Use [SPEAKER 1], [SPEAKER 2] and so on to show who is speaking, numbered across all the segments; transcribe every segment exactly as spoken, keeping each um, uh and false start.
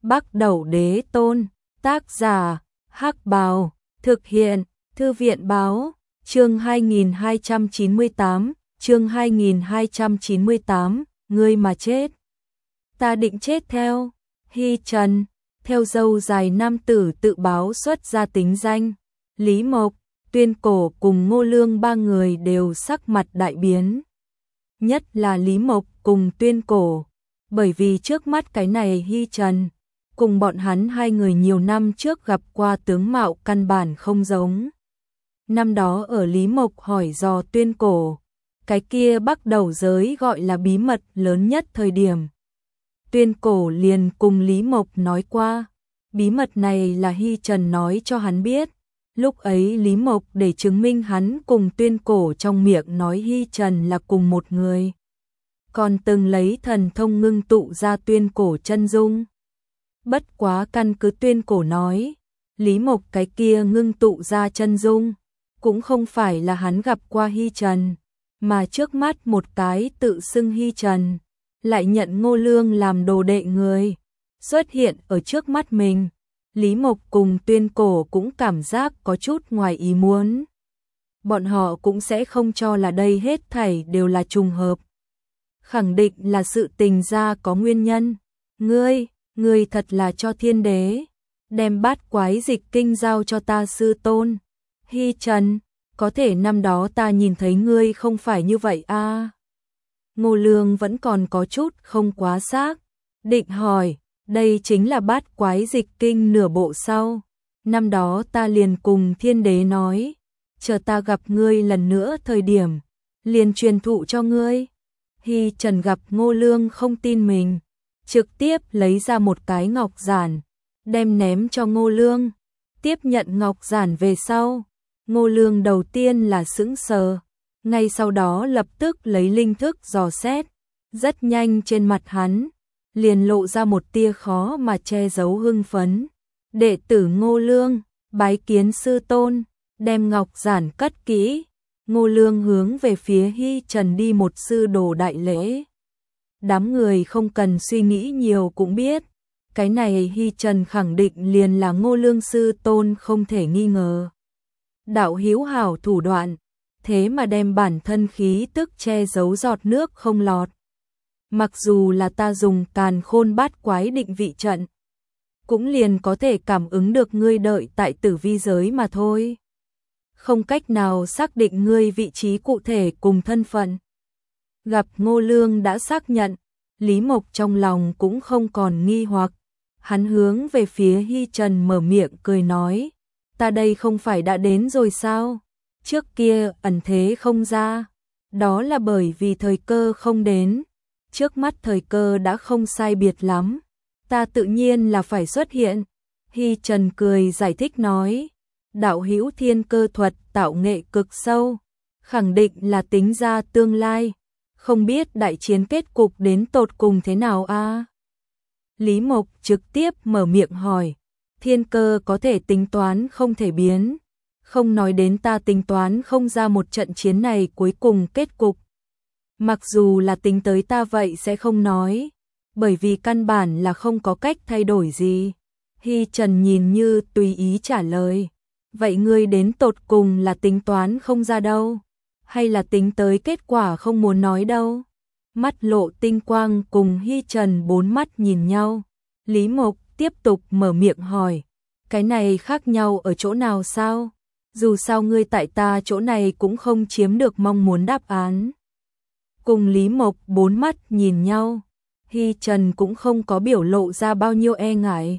[SPEAKER 1] Bắc Đẩu Đế Tôn, tác giả, Hắc Bào, thực hiện, Thư viện báo, chương hai nghìn hai trăm chín mươi tám, chương hai nghìn hai trăm chín mươi tám, ngươi mà chết. Ta định chết theo, Hy Trần, theo dâu dài nam tử tự báo xuất ra tính danh, Lý Mộc, Tuyên Cổ cùng Ngô Lương ba người đều sắc mặt đại biến. Nhất là Lý Mộc cùng Tuyên Cổ, bởi vì trước mắt cái này Hy Trần, cùng bọn hắn hai người nhiều năm trước gặp qua tướng mạo căn bản không giống. Năm đó ở Lý Mộc hỏi dò Tuyên Cổ, cái kia Bắc Đẩu giới gọi là bí mật lớn nhất thời điểm. Tuyên Cổ liền cùng Lý Mộc nói qua, bí mật này là Hy Trần nói cho hắn biết. Lúc ấy Lý Mộc để chứng minh hắn cùng Tuyên Cổ trong miệng nói Hy Trần là cùng một người, còn từng lấy thần thông ngưng tụ ra Tuyên Cổ chân dung. Bất quá căn cứ Tuyên Cổ nói, Lý Mộc cái kia ngưng tụ ra chân dung, cũng không phải là hắn gặp qua Hy Trần, mà trước mắt một cái tự xưng Hy Trần, lại nhận Ngô Lương làm đồ đệ người, xuất hiện ở trước mắt mình. Lý Mộc cùng Tuyên Cổ cũng cảm giác có chút ngoài ý muốn. Bọn họ cũng sẽ không cho là đây hết thảy đều là trùng hợp. Khẳng định là sự tình ra có nguyên nhân. Ngươi, ngươi thật là cho thiên đế, đem bát quái dịch kinh giao cho ta sư tôn. Hy Trần, có thể năm đó ta nhìn thấy ngươi không phải như vậy a. À? Ngô Lương vẫn còn có chút không quá xác, định hỏi. Đây chính là bát quái dịch kinh nửa bộ sau. Năm đó ta liền cùng thiên đế nói, chờ ta gặp ngươi lần nữa thời điểm, liền truyền thụ cho ngươi. Hy Trần gặp Ngô Lương không tin mình, trực tiếp lấy ra một cái ngọc giản, đem ném cho Ngô Lương. Tiếp nhận ngọc giản về sau, Ngô Lương đầu tiên là sững sờ, ngay sau đó lập tức lấy linh thức dò xét, rất nhanh trên mặt hắn liền lộ ra một tia khó mà che giấu hưng phấn. Đệ tử Ngô Lương, bái kiến sư tôn, đem ngọc giản cất kỹ. Ngô Lương hướng về phía Hy Trần đi một sư đồ đại lễ. Đám người không cần suy nghĩ nhiều cũng biết, cái này Hy Trần khẳng định liền là Ngô Lương sư tôn không thể nghi ngờ. Đạo hiếu hảo thủ đoạn, thế mà đem bản thân khí tức che giấu giọt nước không lọt. Mặc dù là ta dùng càn khôn bát quái định vị trận, cũng liền có thể cảm ứng được ngươi đợi tại tử vi giới mà thôi. Không cách nào xác định ngươi vị trí cụ thể cùng thân phận. Gặp Ngô Lương đã xác nhận, Lý Mộc trong lòng cũng không còn nghi hoặc. Hắn hướng về phía Hy Trần mở miệng cười nói, ta đây không phải đã đến rồi sao? Trước kia ẩn thế không ra, đó là bởi vì thời cơ không đến. Trước mắt thời cơ đã không sai biệt lắm, ta tự nhiên là phải xuất hiện. Hy Trần cười giải thích nói, đạo hữu thiên cơ thuật tạo nghệ cực sâu, khẳng định là tính ra tương lai, không biết đại chiến kết cục đến tột cùng thế nào a? À? Lý Mộc trực tiếp mở miệng hỏi, thiên cơ có thể tính toán không thể biến, không nói đến ta tính toán không ra một trận chiến này cuối cùng kết cục. Mặc dù là tính tới ta vậy sẽ không nói, bởi vì căn bản là không có cách thay đổi gì. Hy Trần nhìn như tùy ý trả lời, vậy ngươi đến tột cùng là tính toán không ra đâu, hay là tính tới kết quả không muốn nói đâu? Mắt lộ tinh quang cùng Hy Trần bốn mắt nhìn nhau. Lý Mộc tiếp tục mở miệng hỏi, cái này khác nhau ở chỗ nào sao? Dù sao ngươi tại ta chỗ này cũng không chiếm được mong muốn đáp án. Cùng Lý Mộc bốn mắt nhìn nhau, Hy Trần cũng không có biểu lộ ra bao nhiêu e ngại.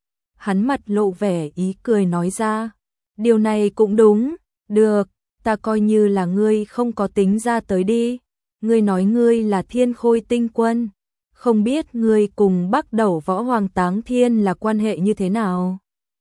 [SPEAKER 1] Hắn mặt lộ vẻ ý cười nói ra, điều này cũng đúng, được, ta coi như là ngươi không có tính ra tới đi. Ngươi nói ngươi là Thiên Khôi Tinh Quân, không biết ngươi cùng Bắc Đẩu Võ Hoàng Táng Thiên là quan hệ như thế nào?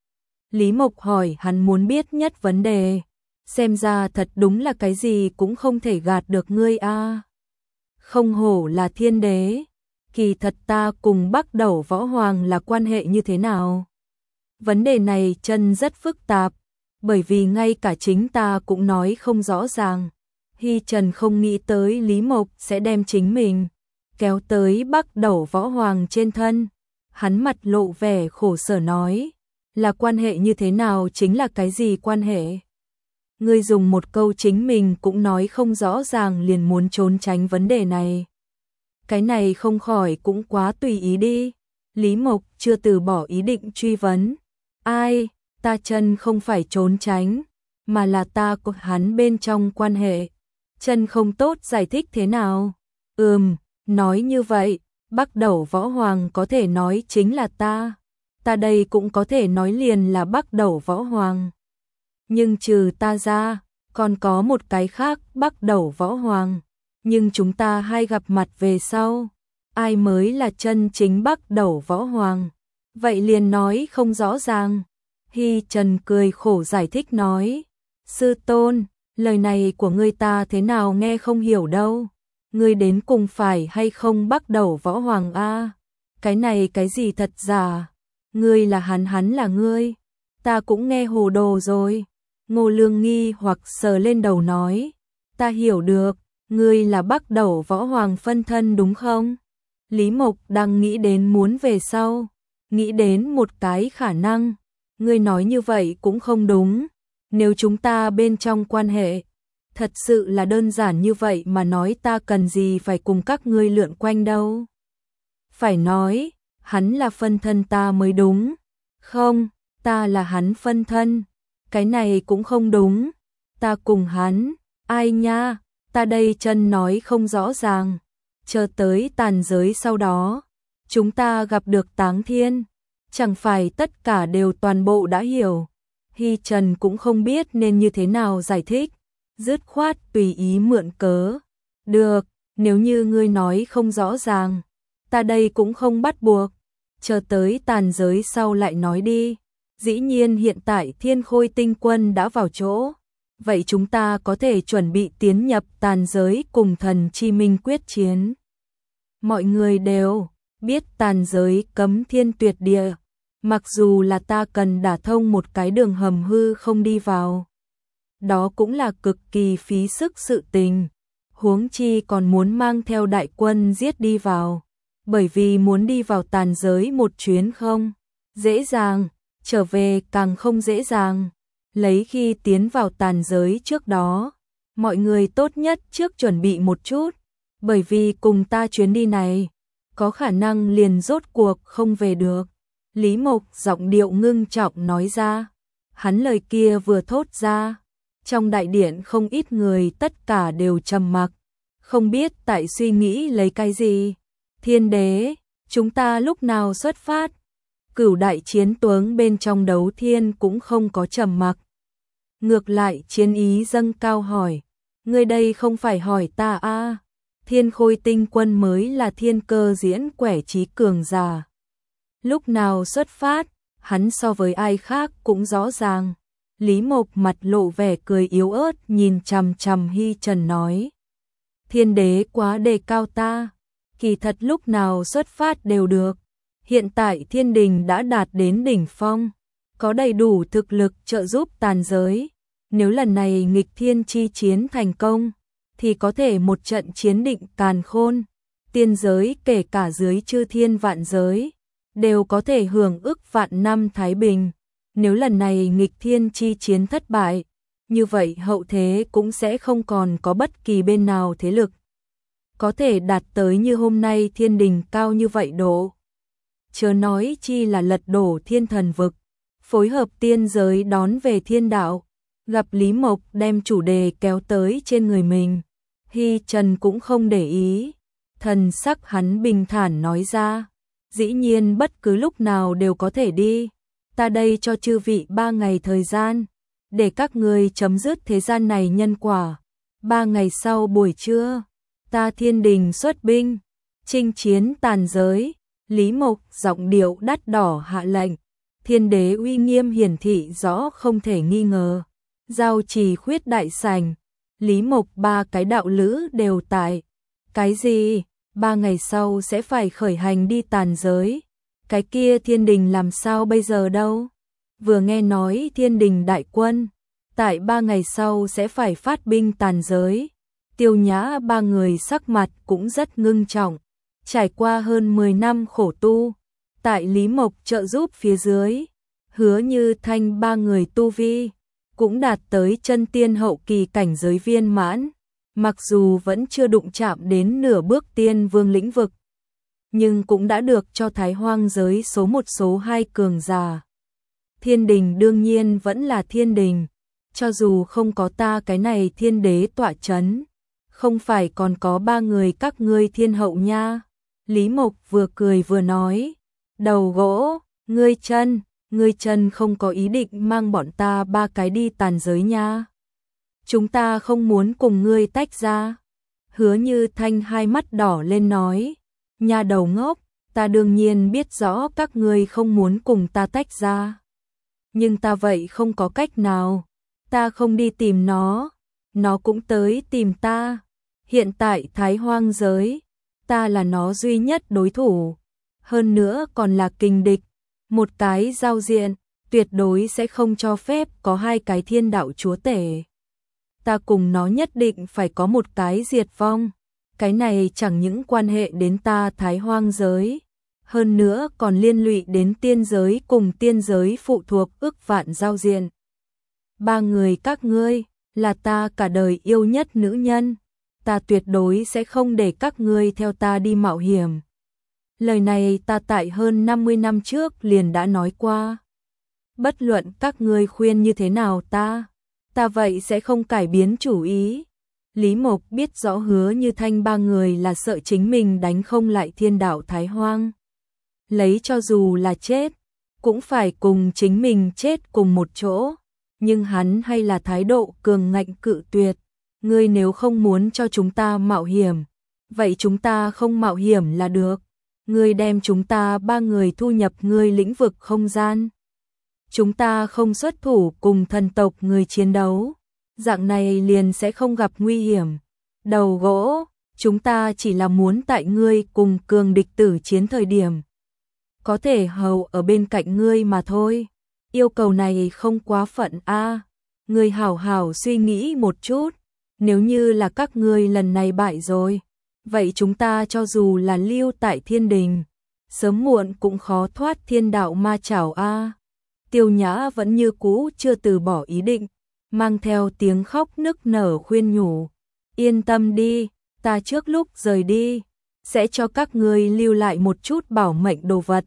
[SPEAKER 1] Lý Mộc hỏi hắn muốn biết nhất vấn đề, xem ra thật đúng là cái gì cũng không thể gạt được ngươi a. À. Không hổ là thiên đế, kỳ thật ta cùng Bắc Đẩu Võ Hoàng là quan hệ như thế nào? Vấn đề này chân rất phức tạp, bởi vì ngay cả chính ta cũng nói không rõ ràng. Hy Trần không nghĩ tới Lý Mộc sẽ đem chính mình kéo tới Bắc Đẩu Võ Hoàng trên thân, Hắn mặt lộ vẻ khổ sở nói, là quan hệ như thế nào chính là cái gì quan hệ? Ngươi dùng một câu chính mình cũng nói không rõ ràng liền muốn trốn tránh vấn đề này. Cái này không khỏi cũng quá tùy ý đi. Lý Mộc chưa từ bỏ ý định truy vấn. Ai, ta chân không phải trốn tránh, mà là ta có hắn bên trong quan hệ. Chân không tốt giải thích thế nào? Ừm, nói như vậy, Bắc Đẩu Võ Hoàng có thể nói chính là ta. Ta đây cũng có thể nói liền là Bắc Đẩu Võ Hoàng. Nhưng trừ ta ra, còn có một cái khác Bắc Đẩu Võ Hoàng. Nhưng chúng ta hai gặp mặt về sau, ai mới là chân chính Bắc Đẩu Võ Hoàng? Vậy liền nói không rõ ràng. Hy Trần cười khổ giải thích nói, sư tôn, lời này của ngươi ta thế nào nghe không hiểu đâu. Ngươi đến cùng phải hay không Bắc Đẩu Võ Hoàng a? Cái này cái gì thật giả? Ngươi là hắn, hắn là ngươi. Ta cũng nghe hồ đồ rồi. Ngô Lương nghi hoặc sờ lên đầu nói, ta hiểu được, ngươi là Bắc Đẩu Võ Hoàng phân thân đúng không? Lý Mộc đang nghĩ đến muốn về sau, nghĩ đến một cái khả năng. Ngươi nói như vậy cũng không đúng. Nếu chúng ta bên trong quan hệ thật sự là đơn giản như vậy mà nói, ta cần gì phải cùng các ngươi lượn quanh đâu. Phải nói, hắn là phân thân ta mới đúng. Không, ta là hắn phân thân. Cái này cũng không đúng. Ta cùng hắn, ai nha, ta đây chân nói không rõ ràng. Chờ tới tàn giới sau đó, chúng ta gặp được Táng Thiên, chẳng phải tất cả đều toàn bộ đã hiểu. Hy Trần cũng không biết nên như thế nào giải thích, dứt khoát tùy ý mượn cớ. Được, nếu như ngươi nói không rõ ràng, ta đây cũng không bắt buộc, chờ tới tàn giới sau lại nói đi. Dĩ nhiên hiện tại Thiên Khôi Tinh Quân đã vào chỗ, vậy chúng ta có thể chuẩn bị tiến nhập tàn giới cùng Thần Chi Minh quyết chiến. Mọi người đều biết tàn giới cấm thiên tuyệt địa, mặc dù là ta cần đả thông một cái đường hầm hư không đi vào, đó cũng là cực kỳ phí sức sự tình, huống chi còn muốn mang theo đại quân giết đi vào, bởi vì muốn đi vào tàn giới một chuyến không dễ dàng, trở về càng không dễ dàng. Lấy khi tiến vào tàn giới trước đó, mọi người tốt nhất trước chuẩn bị một chút, bởi vì cùng ta chuyến đi này, có khả năng liền rốt cuộc không về được. Lý Mộc giọng điệu ngưng trọng nói ra, hắn lời kia vừa thốt ra, trong đại điện không ít người tất cả đều trầm mặc, không biết tại suy nghĩ lấy cái gì. Thiên đế, chúng ta lúc nào xuất phát? Cửu đại chiến tướng bên trong đấu thiên cũng không có trầm mặc. Ngược lại chiến ý dâng cao hỏi, ngươi đây không phải hỏi ta a? À? Thiên Khôi Tinh Quân mới là thiên cơ diễn quẻ trí cường giả. Lúc nào xuất phát, hắn so với ai khác cũng rõ ràng. Lý Mộc mặt lộ vẻ cười yếu ớt nhìn chằm chằm Hy Trần nói, thiên đế quá đề cao ta, kỳ thật lúc nào xuất phát đều được. Hiện tại thiên đình đã đạt đến đỉnh phong, có đầy đủ thực lực trợ giúp tàn giới. Nếu lần này nghịch thiên chi chiến thành công, thì có thể một trận chiến định càn khôn, tiên giới kể cả dưới chư thiên vạn giới, đều có thể hưởng ức vạn năm thái bình. Nếu lần này nghịch thiên chi chiến thất bại, như vậy hậu thế cũng sẽ không còn có bất kỳ bên nào thế lực có thể đạt tới như hôm nay thiên đình cao như vậy độ. Chớ nói chi là lật đổ thiên thần vực, phối hợp tiên giới đón về thiên đạo. Gặp Lý Mộc đem chủ đề kéo tới trên người mình, Hy Trần cũng không để ý, thần sắc hắn bình thản nói ra, dĩ nhiên bất cứ lúc nào đều có thể đi, ta đây cho chư vị ba ngày thời gian, để các ngươi chấm dứt thế gian này nhân quả. Ba ngày sau buổi trưa, ta thiên đình xuất binh, chinh chiến tàn giới. Lý Mộc giọng điệu đắt đỏ hạ lệnh, thiên đế uy nghiêm hiển thị rõ không thể nghi ngờ. Giao trì khuyết đại sảnh, Lý Mộc ba cái đạo lữ đều tại. Cái gì? Ba ngày sau sẽ phải khởi hành đi tàn giới. Cái kia thiên đình làm sao bây giờ đâu? Vừa nghe nói thiên đình đại quân, tại ba ngày sau sẽ phải phát binh tàn giới. Tiêu Nhã ba người sắc mặt cũng rất ngưng trọng. Trải qua hơn mười năm khổ tu, Tại Lý Mộc trợ giúp phía dưới, Hứa Như Thanh ba người tu vi cũng đạt tới chân tiên hậu kỳ cảnh giới viên mãn, mặc dù vẫn chưa đụng chạm đến nửa bước tiên vương lĩnh vực, nhưng cũng đã được cho Thái Hoang giới số một số hai cường giả. Thiên đình đương nhiên vẫn là thiên đình, cho dù không có ta cái này thiên đế tọa chấn, không phải còn có ba người các ngươi thiên hậu nha. Lý Mộc vừa cười vừa nói, đầu gỗ, ngươi chân, ngươi chân không có ý định mang bọn ta ba cái đi tàn giới nha. Chúng ta không muốn cùng ngươi tách ra. Hứa Như Thanh hai mắt đỏ lên nói, nha đầu ngốc, ta đương nhiên biết rõ các ngươi không muốn cùng ta tách ra. Nhưng ta vậy không có cách nào, ta không đi tìm nó, nó cũng tới tìm ta. Hiện tại Thái Hoang giới, ta là nó duy nhất đối thủ, hơn nữa còn là kình địch, một cái giao diện, tuyệt đối sẽ không cho phép có hai cái thiên đạo chúa tể. Ta cùng nó nhất định phải có một cái diệt vong, cái này chẳng những quan hệ đến ta Thái Hoang giới, hơn nữa còn liên lụy đến tiên giới cùng tiên giới phụ thuộc ức vạn giao diện. Ba người các ngươi là ta cả đời yêu nhất nữ nhân, ta tuyệt đối sẽ không để các ngươi theo ta đi mạo hiểm. Lời này ta tại hơn năm mươi năm trước liền đã nói qua. Bất luận các ngươi khuyên như thế nào ta, ta vậy sẽ không cải biến chủ ý. Lý Mộc biết rõ Hứa Như Thanh ba người là sợ chính mình đánh không lại thiên đạo Thái Hoang. Lấy cho dù là chết, cũng phải cùng chính mình chết cùng một chỗ. Nhưng hắn hay là thái độ cường ngạnh cự tuyệt. Ngươi nếu không muốn cho chúng ta mạo hiểm, vậy chúng ta không mạo hiểm là được. Ngươi đem chúng ta ba người thu nhập ngươi lĩnh vực không gian. Chúng ta không xuất thủ cùng thần tộc người chiến đấu, dạng này liền sẽ không gặp nguy hiểm. Đầu gỗ, chúng ta chỉ là muốn tại ngươi cùng cường địch tử chiến thời điểm, có thể hầu ở bên cạnh ngươi mà thôi. Yêu cầu này không quá phận a. À, ngươi hảo hảo suy nghĩ một chút, nếu như là các ngươi lần này bại rồi, vậy chúng ta cho dù là lưu tại thiên đình, sớm muộn cũng khó thoát thiên đạo ma chảo a. À. Tiêu Nhã vẫn như cũ chưa từ bỏ ý định, mang theo tiếng khóc nức nở khuyên nhủ, yên tâm đi, ta trước lúc rời đi, sẽ cho các ngươi lưu lại một chút bảo mệnh đồ vật.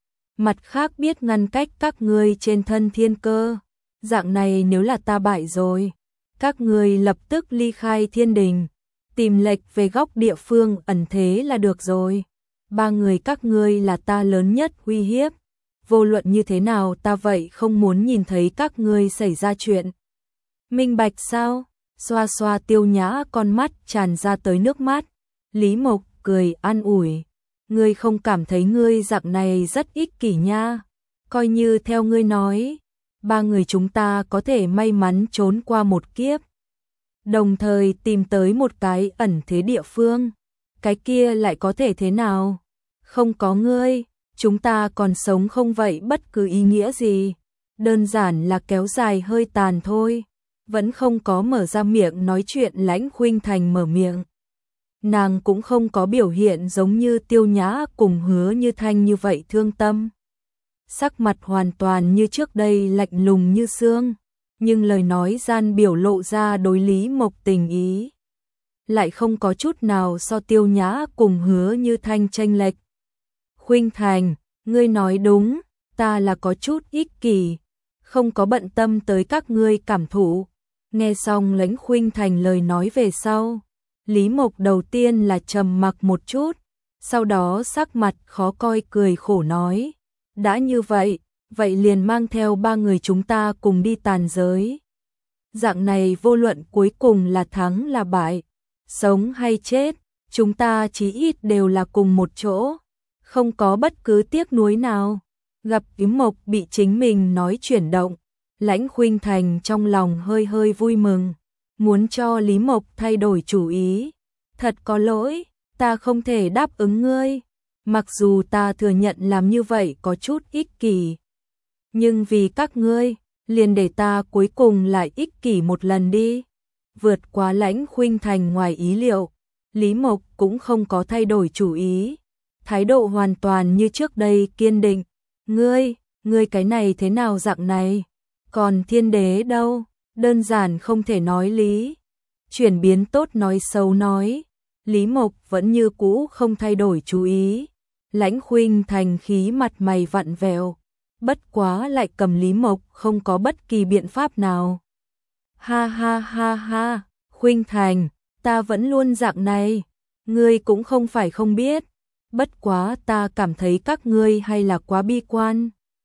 [SPEAKER 1] Mặt khác biết ngăn cách các ngươi trên thân thiên cơ, dạng này nếu là ta bại rồi, các ngươi lập tức ly khai thiên đình, tìm lệch về góc địa phương ẩn thế là được rồi. Ba người các ngươi là ta lớn nhất uy hiếp, vô luận như thế nào ta vậy không muốn nhìn thấy các ngươi xảy ra chuyện. Minh bạch sao? Xoa xoa Tiêu Nhã con mắt tràn ra tới nước mắt. Lý Mộc cười an ủi, ngươi không cảm thấy ngươi dạng này rất ích kỷ nha. Coi như theo ngươi nói, ba người chúng ta có thể may mắn trốn qua một kiếp, đồng thời tìm tới một cái ẩn thế địa phương, cái kia lại có thể thế nào? Không có ngươi, chúng ta còn sống không vậy bất cứ ý nghĩa gì, đơn giản là kéo dài hơi tàn thôi. Vẫn không có mở ra miệng nói chuyện Lãnh Khuynh Thành mở miệng. Nàng cũng không có biểu hiện giống như Tiêu Nhã cùng Hứa Như Thanh như vậy thương tâm. Sắc mặt hoàn toàn như trước đây lạnh lùng như xương, nhưng lời nói gian biểu lộ ra đối Lý Mộc tình ý, lại không có chút nào so Tiêu Nhã cùng Hứa Như Thanh chênh lệch. Khuynh Thành, ngươi nói đúng, ta là có chút ích kỷ, không có bận tâm tới các ngươi cảm thụ. Nghe xong Lãnh Khuynh Thành lời nói về sau, Lý Mộc đầu tiên là trầm mặc một chút, sau đó sắc mặt khó coi cười khổ nói, đã như vậy, vậy liền mang theo ba người chúng ta cùng đi tàn giới. Dạng này vô luận cuối cùng là thắng là bại, sống hay chết, chúng ta chí ít đều là cùng một chỗ, không có bất cứ tiếc nuối nào. Gặp Lý Mộc bị chính mình nói chuyển động, Lãnh Khuynh Thành trong lòng hơi hơi vui mừng, muốn cho Lý Mộc thay đổi chủ ý. Thật có lỗi, ta không thể đáp ứng ngươi, mặc dù ta thừa nhận làm như vậy có chút ích kỷ, nhưng vì các ngươi, liền để ta cuối cùng lại ích kỷ một lần đi. Vượt quá Lãnh Khuynh Thành ngoài ý liệu, Lý Mộc cũng không có thay đổi chủ ý, thái độ hoàn toàn như trước đây kiên định. Ngươi, ngươi cái này thế nào dạng này? Còn thiên đế đâu? Đơn giản không thể nói lý. Chuyển biến tốt nói xấu nói. Lý Mộc vẫn như cũ không thay đổi chú ý. Lãnh Khuynh Thành khí mặt mày vặn vẹo, bất quá lại cầm Lý Mộc không có bất kỳ biện pháp nào. Ha ha ha ha, Khuynh Thành, ta vẫn luôn dạng này, ngươi cũng không phải không biết, bất quá ta cảm thấy các ngươi hay là quá bi quan.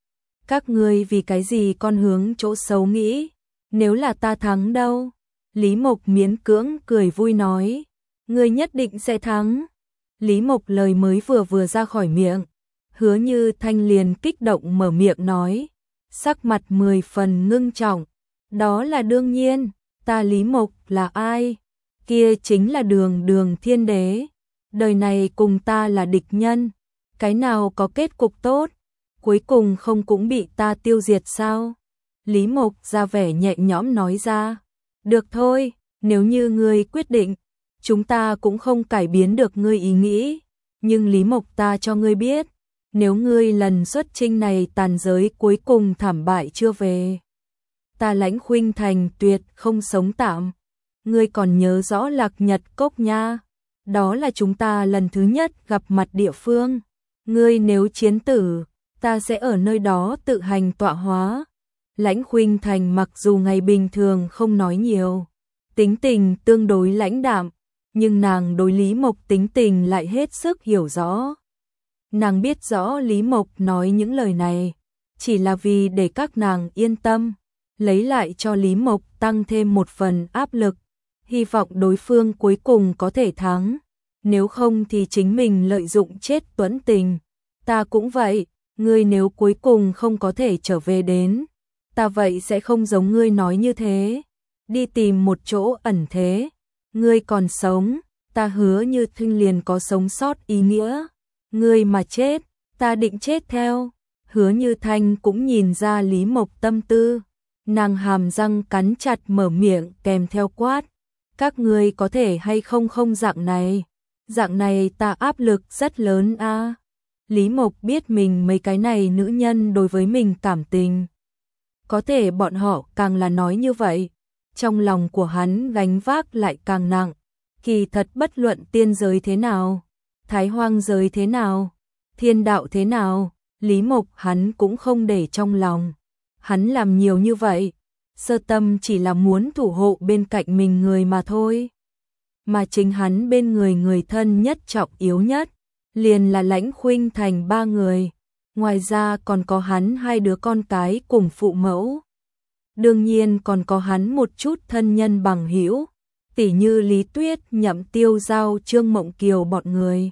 [SPEAKER 1] Các ngươi vì cái gì con hướng chỗ xấu nghĩ, nếu là ta thắng đâu? Lý Mộc miễn cưỡng cười vui nói, ngươi nhất định sẽ thắng. Lý Mộc lời mới vừa vừa ra khỏi miệng, Hứa Như Thanh liền kích động mở miệng nói, sắc mặt mười phần ngưng trọng, đó là đương nhiên, ta Lý Mộc là ai? Kia chính là Đường Đường Thiên Đế, đời này cùng ta là địch nhân, cái nào có kết cục tốt, cuối cùng không cũng bị ta tiêu diệt sao? Lý Mộc ra vẻ nhẹ nhõm nói ra, được thôi, nếu như ngươi quyết định, chúng ta cũng không cải biến được ngươi ý nghĩ, nhưng Lý Mộc ta cho ngươi biết, nếu ngươi lần xuất chinh này tàn giới cuối cùng thảm bại chưa về, ta Lãnh Khuynh Thành tuyệt không sống tạm. Ngươi còn nhớ rõ Lạc Nhật Cốc nha, đó là chúng ta lần thứ nhất gặp mặt địa phương, ngươi nếu chiến tử, ta sẽ ở nơi đó tự hành tọa hóa. Lãnh Khuynh Thành mặc dù ngày bình thường không nói nhiều, tính tình tương đối lãnh đạm, nhưng nàng đối Lý Mộc tính tình lại hết sức hiểu rõ. Nàng biết rõ Lý Mộc nói những lời này, chỉ là vì để các nàng yên tâm, lấy lại cho Lý Mộc tăng thêm một phần áp lực, hy vọng đối phương cuối cùng có thể thắng, nếu không thì chính mình lợi dụng chết tuẫn tình. Ta cũng vậy, ngươi nếu cuối cùng không có thể trở về đến, ta vậy sẽ không giống ngươi nói như thế, đi tìm một chỗ ẩn thế, ngươi còn sống, ta hứa Như Thanh liền có sống sót ý nghĩa, ngươi mà chết, ta định chết theo. Hứa Như Thanh cũng nhìn ra Lý Mộc tâm tư, nàng hàm răng cắn chặt mở miệng kèm theo quát, các ngươi có thể hay không không dạng này, dạng này ta áp lực rất lớn a. À. Lý Mộc biết mình mấy cái này nữ nhân đối với mình cảm tình, có thể bọn họ càng là nói như vậy, trong lòng của hắn gánh vác lại càng nặng. Kỳ thật bất luận tiên giới thế nào, thái hoang giới thế nào, thiên đạo thế nào, Lý Mộc hắn cũng không để trong lòng. Hắn làm nhiều như vậy, sơ tâm chỉ là muốn thủ hộ bên cạnh mình người mà thôi. Mà chính hắn bên người người thân nhất trọng yếu nhất, liền là Lãnh Khuynh Thành ba người, ngoài ra còn có hắn hai đứa con cái cùng phụ mẫu. Đương nhiên còn có hắn một chút thân nhân bằng hữu, tỉ như Lý Tuyết, Nhậm Tiêu Giao, Trương Mộng Kiều bọn người.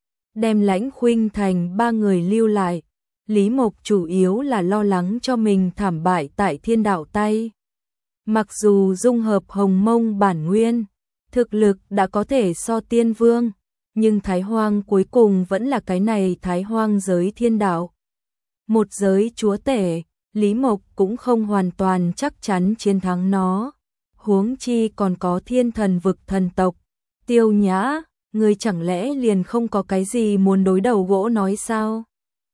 [SPEAKER 1] Đem Lãnh Khuynh Thành ba người lưu lại, Lý Mộc chủ yếu là lo lắng cho mình thảm bại tại thiên đạo tay. Mặc dù dung hợp hồng mông bản nguyên, thực lực đã có thể so tiên vương, nhưng Thái Hoang cuối cùng vẫn là cái này Thái Hoang giới thiên đạo. Một giới chúa tể, Lý Mộc cũng không hoàn toàn chắc chắn chiến thắng nó. Huống chi còn có thiên thần vực thần tộc. Tiêu Nhã, ngươi chẳng lẽ liền không có cái gì muốn đối đầu gỗ nói sao?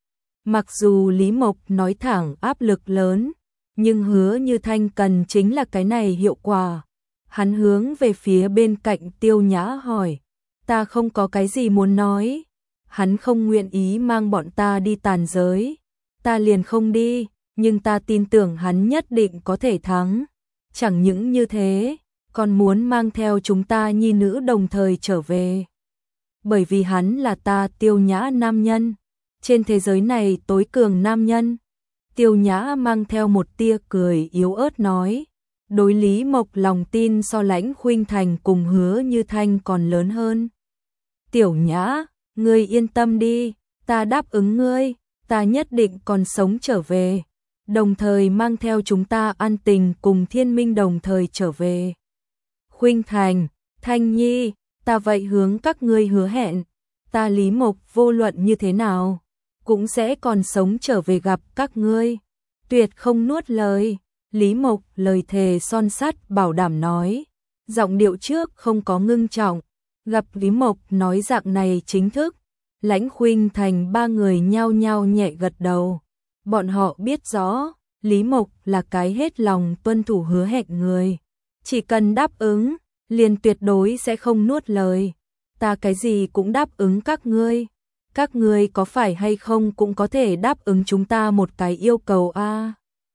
[SPEAKER 1] Mặc dù Lý Mộc nói thẳng áp lực lớn, nhưng Hứa Như Thanh cần chính là cái này hiệu quả. Hắn hướng về phía bên cạnh Tiêu Nhã hỏi, ta không có cái gì muốn nói. Hắn không nguyện ý mang bọn ta đi tàn giới, ta liền không đi, nhưng ta tin tưởng hắn nhất định có thể thắng. Chẳng những như thế, còn muốn mang theo chúng ta nhi nữ đồng thời trở về. Bởi vì hắn là ta Tiêu Nhã nam nhân, trên thế giới này tối cường nam nhân. Tiêu Nhã mang theo một tia cười yếu ớt nói, đối Lý Mộc lòng tin so Lãnh Khuynh Thành cùng Hứa Như Thanh còn lớn hơn. Tiểu Nhã, ngươi yên tâm đi, ta đáp ứng ngươi, ta nhất định còn sống trở về, đồng thời mang theo chúng ta an tình cùng Thiên Minh đồng thời trở về. Khuynh Thành, Thanh Nhi, ta vậy hướng các ngươi hứa hẹn, ta Lý Mộc vô luận như thế nào, cũng sẽ còn sống trở về gặp các ngươi, tuyệt không nuốt lời. Lý Mộc lời thề son sắt bảo đảm nói, giọng điệu trước không có ngưng trọng, gặp Lý Mộc nói dạng này chính thức, Lãnh Khuynh Thành ba người nhao nhao nhẹ gật đầu. Bọn họ biết rõ, Lý Mộc là cái hết lòng tuân thủ hứa hẹn người. Chỉ cần đáp ứng, liền tuyệt đối sẽ không nuốt lời. Ta cái gì cũng đáp ứng các ngươi. Các ngươi có phải hay không cũng có thể đáp ứng chúng ta một cái yêu cầu a. À?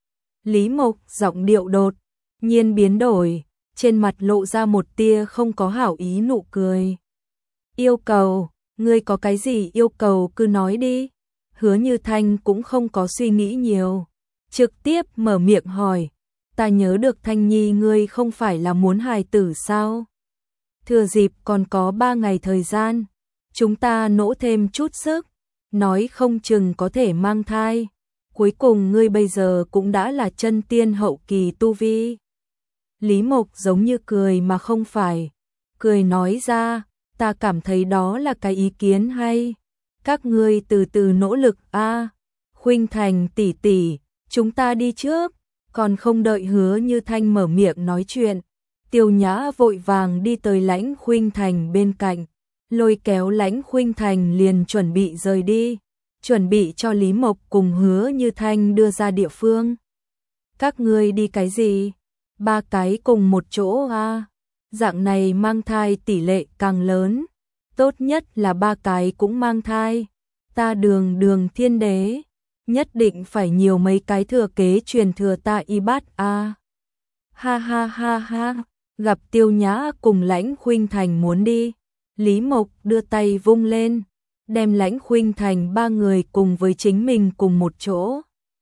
[SPEAKER 1] Lý Mộc giọng điệu đột nhiên biến đổi, trên mặt lộ ra một tia không có hảo ý nụ cười. Yêu cầu, ngươi có cái gì yêu cầu cứ nói đi. Hứa Như Thanh cũng không có suy nghĩ nhiều, trực tiếp mở miệng hỏi, ta nhớ được Thanh Nhi ngươi không phải là muốn hài tử sao? Thừa dịp còn có ba ngày thời gian, chúng ta nỗ thêm chút sức, nói không chừng có thể mang thai. Cuối cùng ngươi bây giờ cũng đã là chân tiên hậu kỳ tu vi. Lý Mộc giống như cười mà không phải, cười nói ra, ta cảm thấy đó là cái ý kiến hay. Các ngươi từ từ nỗ lực a. À, Khuynh Thành tỷ tỷ, chúng ta đi trước. Còn không đợi Hứa Như Thanh mở miệng nói chuyện, Tiêu Nhã vội vàng đi tới Lãnh Khuynh Thành bên cạnh, lôi kéo Lãnh Khuynh Thành liền chuẩn bị rời đi, chuẩn bị cho Lý Mộc cùng Hứa Như Thanh đưa ra địa phương. Các ngươi đi cái gì? Ba cái cùng một chỗ à? Dạng này mang thai tỷ lệ càng lớn, tốt nhất là ba cái cũng mang thai. Ta Đường Đường Thiên Đế, nhất định phải nhiều mấy cái thừa kế truyền thừa ta y bát a. À. Ha ha ha ha, gặp Tiêu Nhã cùng Lãnh Khuynh Thành muốn đi, Lý Mộc đưa tay vung lên, đem Lãnh Khuynh Thành ba người cùng với chính mình cùng một chỗ.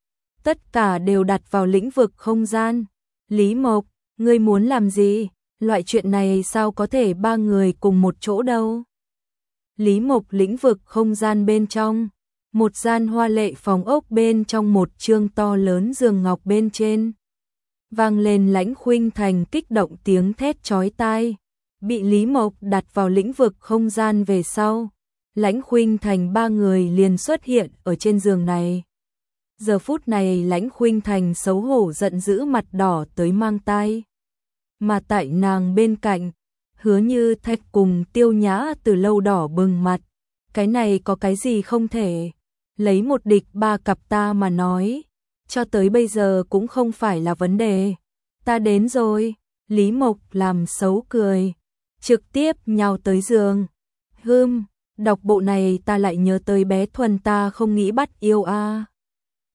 [SPEAKER 1] Tất cả đều đặt vào lĩnh vực không gian. Lý Mộc, ngươi muốn làm gì? Loại chuyện này sao có thể ba người cùng một chỗ đâu? Lý Mộc lĩnh vực không gian bên trong, một gian hoa lệ phòng ốc bên trong một chương to lớn giường ngọc bên trên. Vang lên Lãnh Khuynh Thành kích động tiếng thét chói tai. Bị Lý Mộc đặt vào lĩnh vực không gian về sau, Lãnh Khuynh Thành ba người liền xuất hiện ở trên giường này. Giờ phút này Lãnh Khuynh Thành xấu hổ giận dữ mặt đỏ tới mang tai. Mà tại nàng bên cạnh, Hứa Như Thanh cùng Tiêu Nhã từ lâu đỏ bừng mặt. Cái này có cái gì không thể? Lấy một địch ba cặp ta mà nói, cho tới bây giờ cũng không phải là vấn đề. Ta đến rồi, Lý Mộc làm xấu cười, trực tiếp nhào tới giường. Hừm, đọc bộ này ta lại nhớ tới bé Thuần ta không nghĩ bắt yêu a. À.